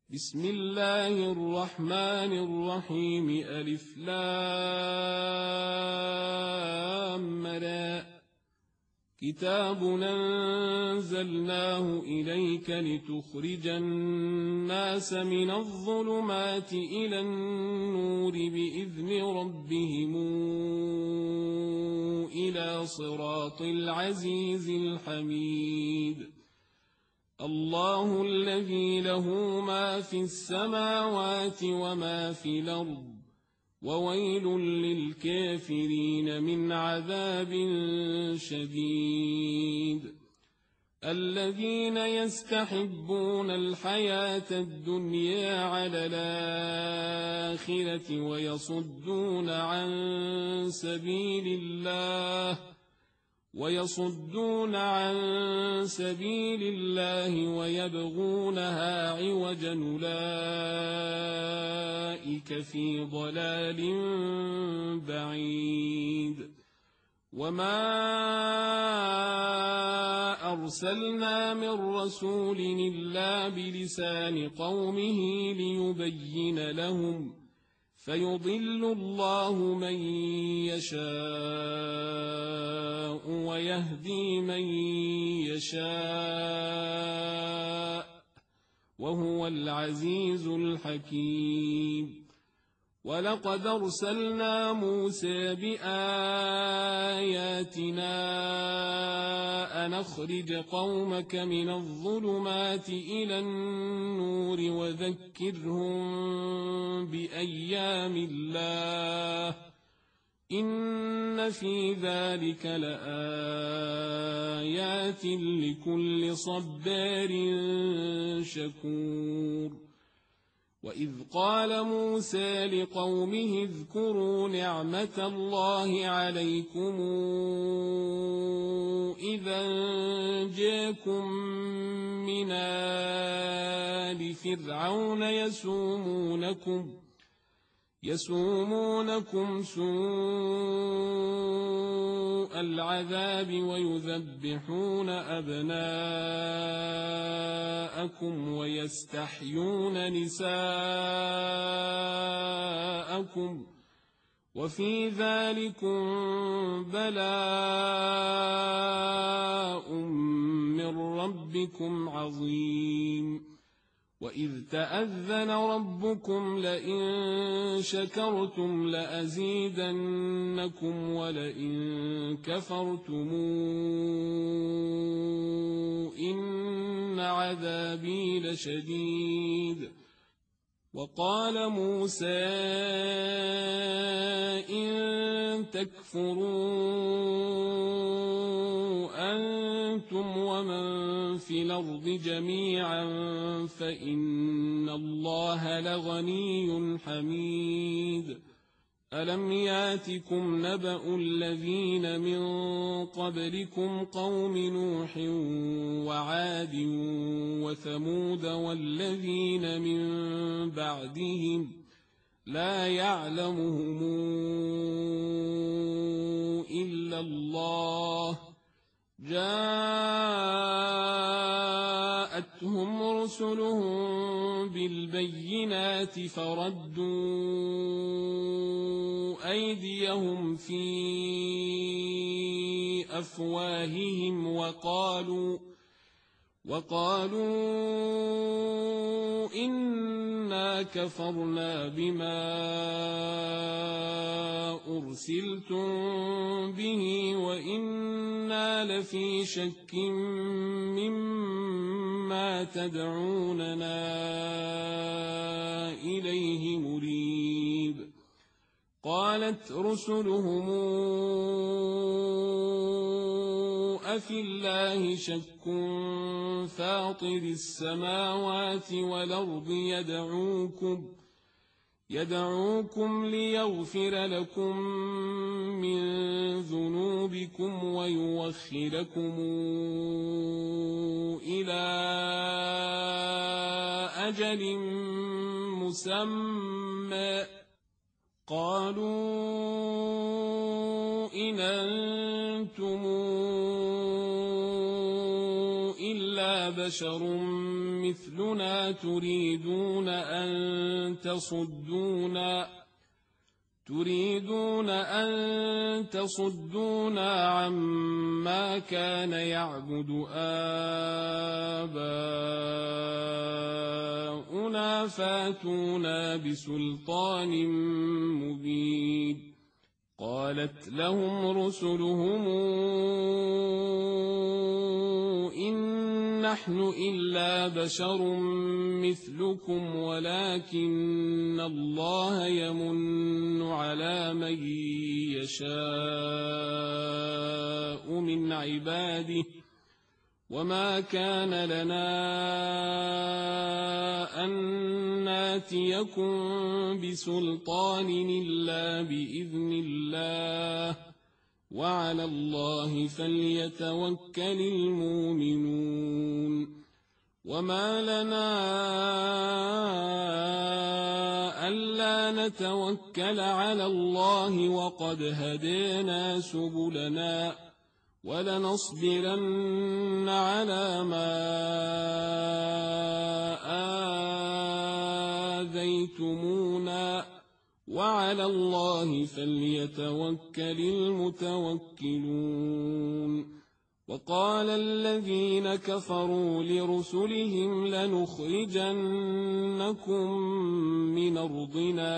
بسم الله الرحمن الرحيم ألف لام را كتاب أنزلناه إليك لتخرج الناس من الظلمات إلى النور بإذن ربهم إلى صراط العزيز الحميد الله الذي له ما في السماوات وما في الأرض وويل للكافرين من عذاب شديد الذين يستحبون الحياة الدنيا على الآخرة ويصدون عن سبيل الله ويبغونها عوجا أولئك في ضلال بعيد وما أرسلنا من رسول إلا بلسان قومه ليبين لهم فيضل الله من يشاء ويهدي من يشاء وهو العزيز الحكيم ولقد أرسلنا موسى بآياتنا أن أخرج قومك من الظلمات إلى النور وذكرهم بأيام الله إن في ذلك لآيات لكل صبار شكور وإذ قال موسى لقومه اذكروا نعمة الله عليكم إذا جاءكم من آل فرعون يسومونكم سوء العذاب ويذبحون أبناءكم ويستحيون نساءكم وفي ذلكم بلاء من ربكم عظيم وإذ تأذن ربكم لئن شكرتم لأزيدنكم ولئن كفرتم إن عذابي لشديد وقال موسى إن تكفروا أنتم ومن في الأرض جميعا فإن الله لغني حميد ألم ياتكم نبأ الذين من قبلكم قوم نوح وعاد وثمود والذين من بعدهم لا يعلمهم إلا الله جاءتهم رسلهم بالبينات فردوا أيديهم في أفواههم وقالوا إنا كفرنا بما أرسلتم به وإنا لفي شك مما تدعوننا إليه مريب قالت رسلهم أفي الله شك فاطر السماوات والأرض يدعوكم ليغفر لكم من ذنوبكم ويوخركم إلى أجل مسمى قالوا إن أنتم بشر مثلنا تريدون أن تصدونا عما كان يعبد آباؤنا فاتونا بسلطان مبين. قالت لهم رسلهم إن نحن إلا بشر مثلكم ولكن الله يمن على من يشاء من عباده وما كان لنا أن ناتيكم بسلطان إلا بإذن الله وعلى الله فليتوكل المؤمنون. وما لنا ألا نتوكل على الله وقد هدينا سبلنا ولنصبرن على ما آذيتمونا وعلى الله فليتوكل المتوكلون. وقال الذين كفروا لرسلهم لنخرجنكم من أرضنا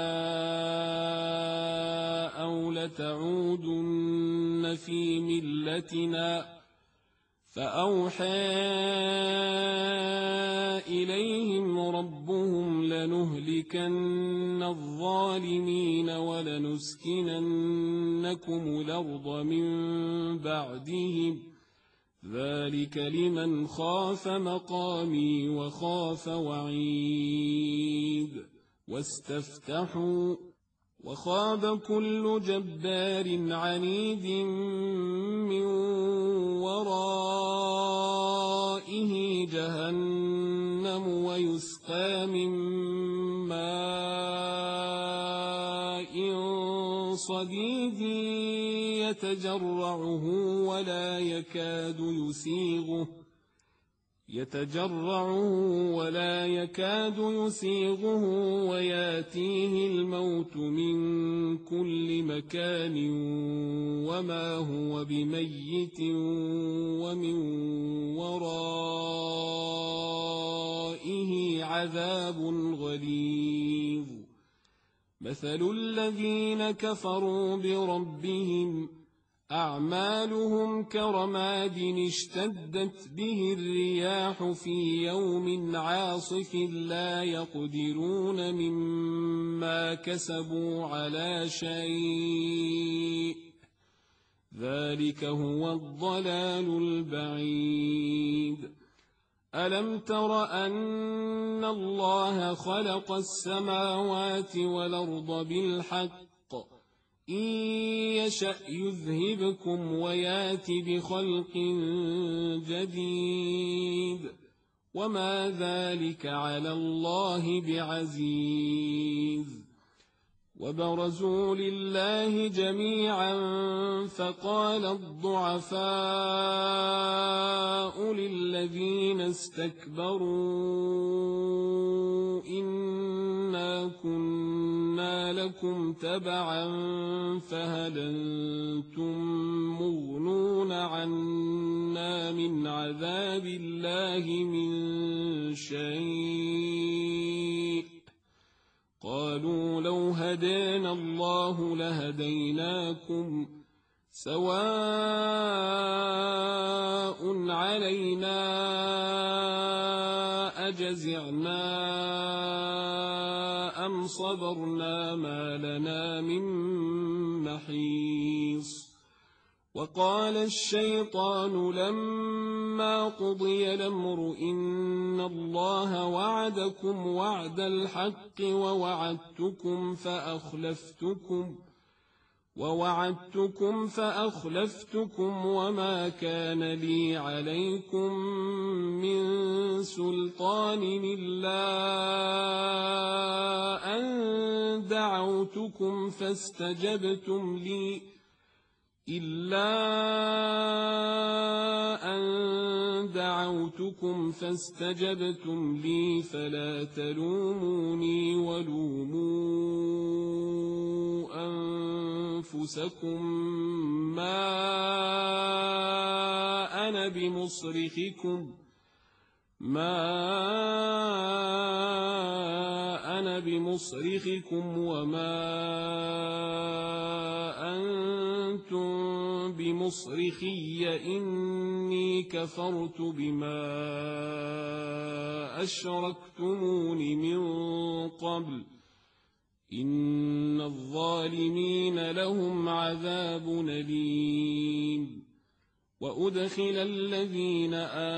أو لتعودن في ملتنا فأوحى إليهم ربهم لنهلكن الظالمين ولنسكننكم الأرض من بعدهم ذلك لمن خاف مقامي وخاف وعيد. واستفتحوا وخاب كل جبار عنيد من ورائه جهنم ويسقى من ماء صديد يتجرعه ولا يكاد يسيغه وياتيه الموت من كل مكان وما هو بميت ومن ورائه عذاب غليظ. مثل الذين كفروا بربهم أعمالهم كرماد اشتدت به الرياح في يوم عاصف لا يقدرون مما كسبوا على شيء ذلك هو الضلال البعيد. ألم تر أن الله خلق السماوات والأرض بالحق إن يشأ يذهبكم ويات بخلق جديد وما ذلك على الله بعزيز. وبرزوا لله جميعا فقال الضعفاء للذين استكبروا إنا كنا لكم تبعا فهل أنتم مغنون عنا من عذاب الله من شيء قالوا لو هدانا الله لهديناكم سواء علينا أجزعنا أم صبرنا ما لنا من محيص. وقال الشيطان لما قضي الأمر إن الله وعدكم وعد الحق ووعدتكم فأخلفتكم وما كان لي عليكم من سلطان إلا أن دعوتكم فاستجبتم لي إلا أن دعوتكم فاستجبتم لي فلا تلوموني ولوموا أنفسكم ما أنا بمصرخكم وما أنتم بمصرخي إني كفرت بما أشركتمون من قبل إن الظالمين لهم عذاب أليم وأدخل الذين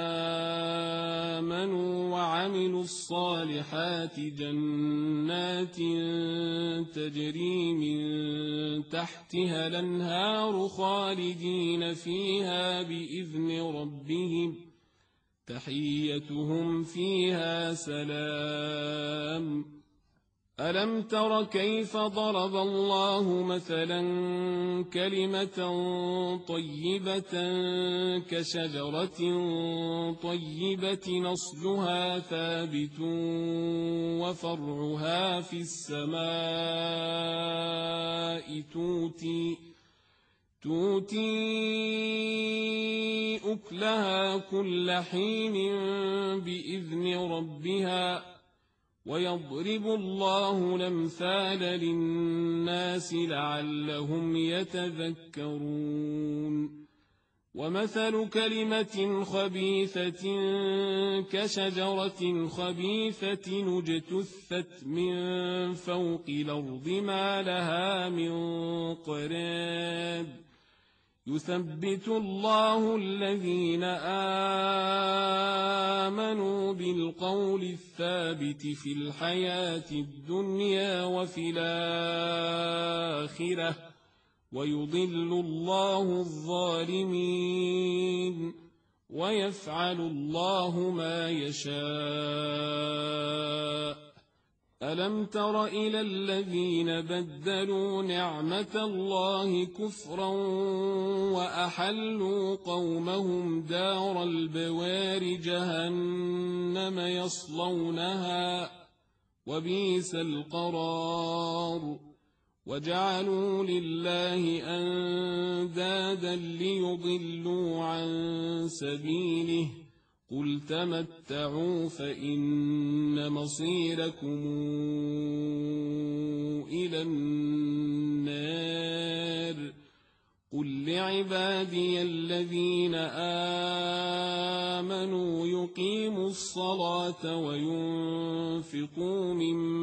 آمنوا وعملوا الصالحات جنات تجري من تحتها الأنهار خالدين فيها بإذن ربهم تحيتهم فيها سلام ألم تر كيف ضرب الله مثلا كلمة طيبة كشجرة طيبة أصلها ثابت وفرعها في السماء تؤتي أكلها كل حين بإذن ربها ويضرب الله الأمثال للناس لعلهم يتذكرون ومثل كلمة خبيثة كشجرة خبيثة اجتثت من فوق الأرض ما لها من قرار يثبت الله الذين آمنوا بالقول الثابت في الحياة الدنيا وفي الآخرة ويضل الله الظالمين ويفعل الله ما يشاء ألم تر إلى الذين بدلوا نعمة الله كفرا وأحلوا قومهم دار البوار جهنم يصلونها وبئس القرار وجعلوا لله أندادا ليضلوا عن سبيله قل تمتعوا فإن مصيركم إلى النار قل لعبادي الذين آمنوا يقيموا الصلاة وينفقوا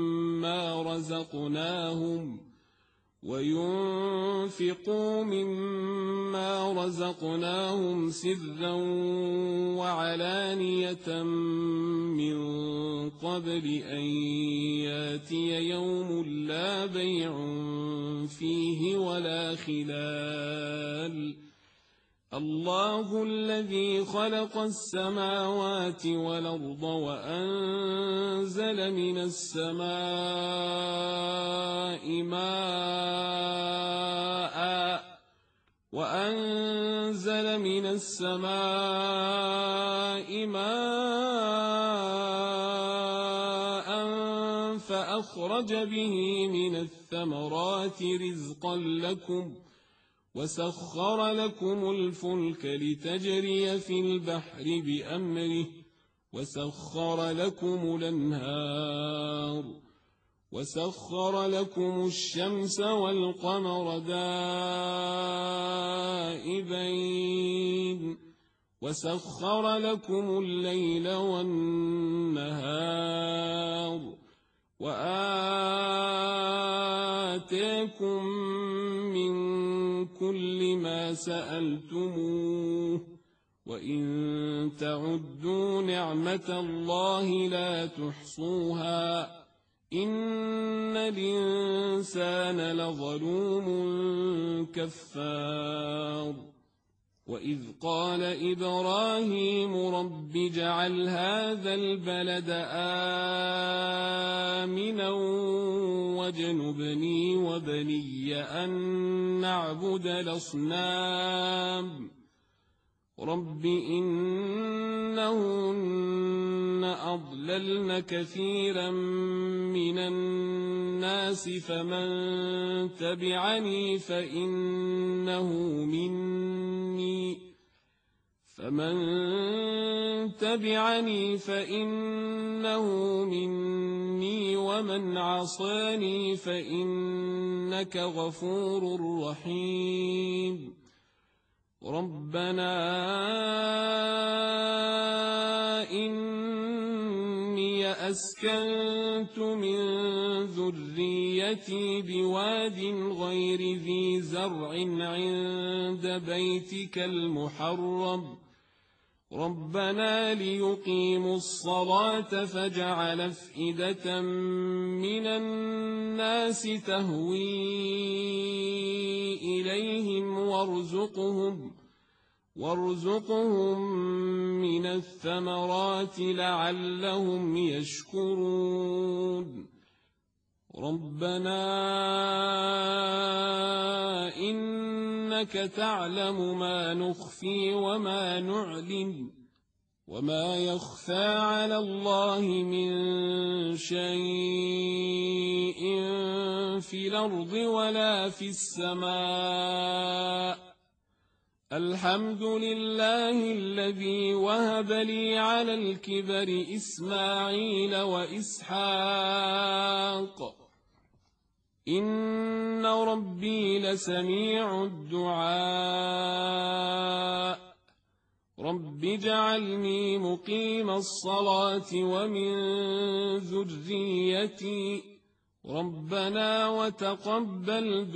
مما رزقناهم سرا وعلانية من قبل أن ياتي يوم لا بيع فيه ولا خلال الله الذي خلق السماوات والأرض وأنزل من السماء ماء فأخرج به من الثمرات رزقا لكم وسخر لكم الفلك لتجري في البحر بأمره وسخر لكم الأنهار وسخر لكم الشمس والقمر دائبين وسخر لكم الليل والنهار وآتاكم من كل ما سألتموه وإن تعدوا نعمة الله لا تحصوها إن الإنسان لظلوم كفار وإذ قال إبراهيم رب اجعل هذا البلد آمنا واجنبني وبني أن نعبد الأصنام رب إنهن أضللن كثيرا من الناس فمن تبعني فإنه مني ومن عصاني فإنك غفور رحيم ربنا إني أسكنت من ذريتي بواد غير ذي زرع عند بيتك المحرم ربنا ليقيموا الصلاة فاجعل أفئدة من الناس تهوي إليهم وارزقهم من الثمرات لعلهم يشكرون ربنا إنك تعلم ما نخفي وما نعلن وما يخفى على الله من شيء في الأرض ولا في السماء الحمد لله الذي وهب لي على الكبر إسماعيل وإسحاق إن ربي لسميع الدعاء رب اجعلني مقيم الصلاة ومن ذريتي ربنا وتقبل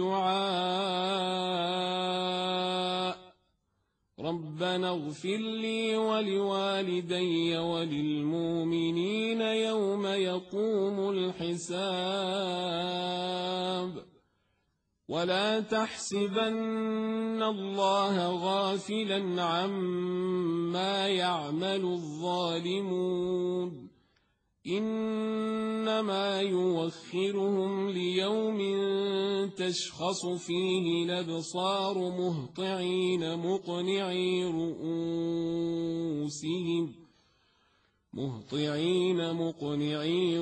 دعاء ربنا اغفر لي ولوالدي وللمؤمنين يوم يقوم الحساب ولا تحسبن الله غافلا عما يعمل الظالمون إنما يوخرهم ليوم تشخص فيه الأبصار مهطعين مقنعي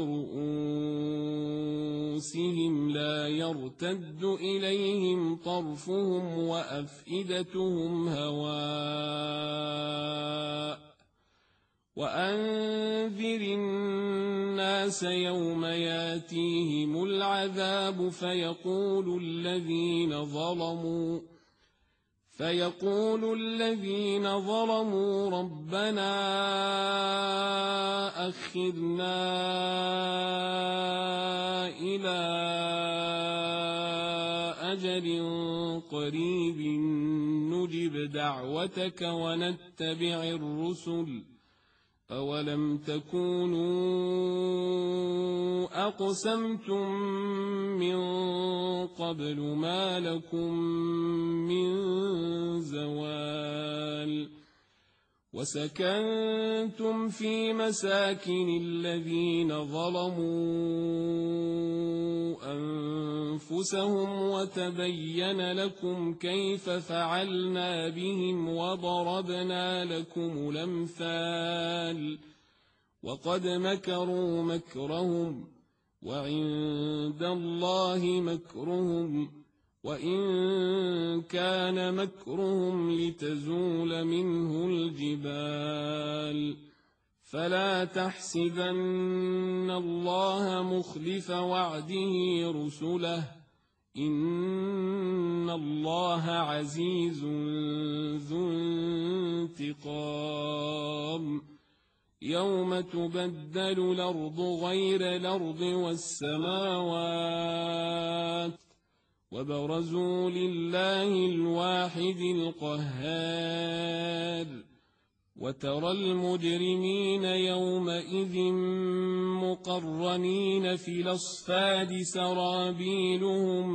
رؤوسهم لا يرتد إليهم طرفهم وأفئدتهم هواء وأنذر الناس يوم ياتيهم العذاب فيقول الذين ظلموا ربنا أخرنا إلى أجل قريب نجب دعوتك ونتبع الرسل أولم تكونوا أقسمتم من قبل ما لكم من زوال وسكنتم في مساكن الذين ظلموا أنفسهم وتبين لكم كيف فعلنا بهم وضربنا لكم الأمثال وقد مكروا مكرهم وعند الله مكرهم وإن كان مكرهم لتزول منه الجبال فلا تحسبن الله مخلف وعده رسله إن الله عزيز ذو انتقام يوم تبدل الأرض غير الأرض والسماوات وبرزوا لله الواحد القهار وترى المجرمين يومئذ مقرنين في الأصفاد سرابيلهم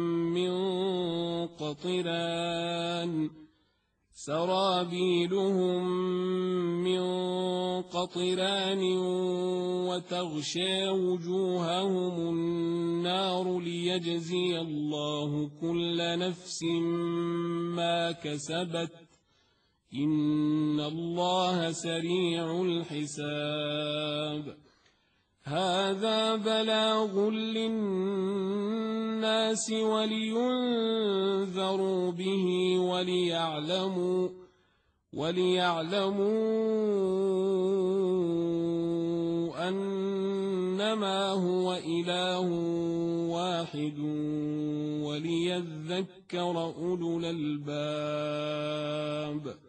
من قطران وتغشى وجوههم النار ليجزي الله كل نفس ما كسبت إن الله سريع الحساب هذا بلاغ للناس ولينذروا به وليعلموا أنما هو إله واحد وليذكر أولو الألباب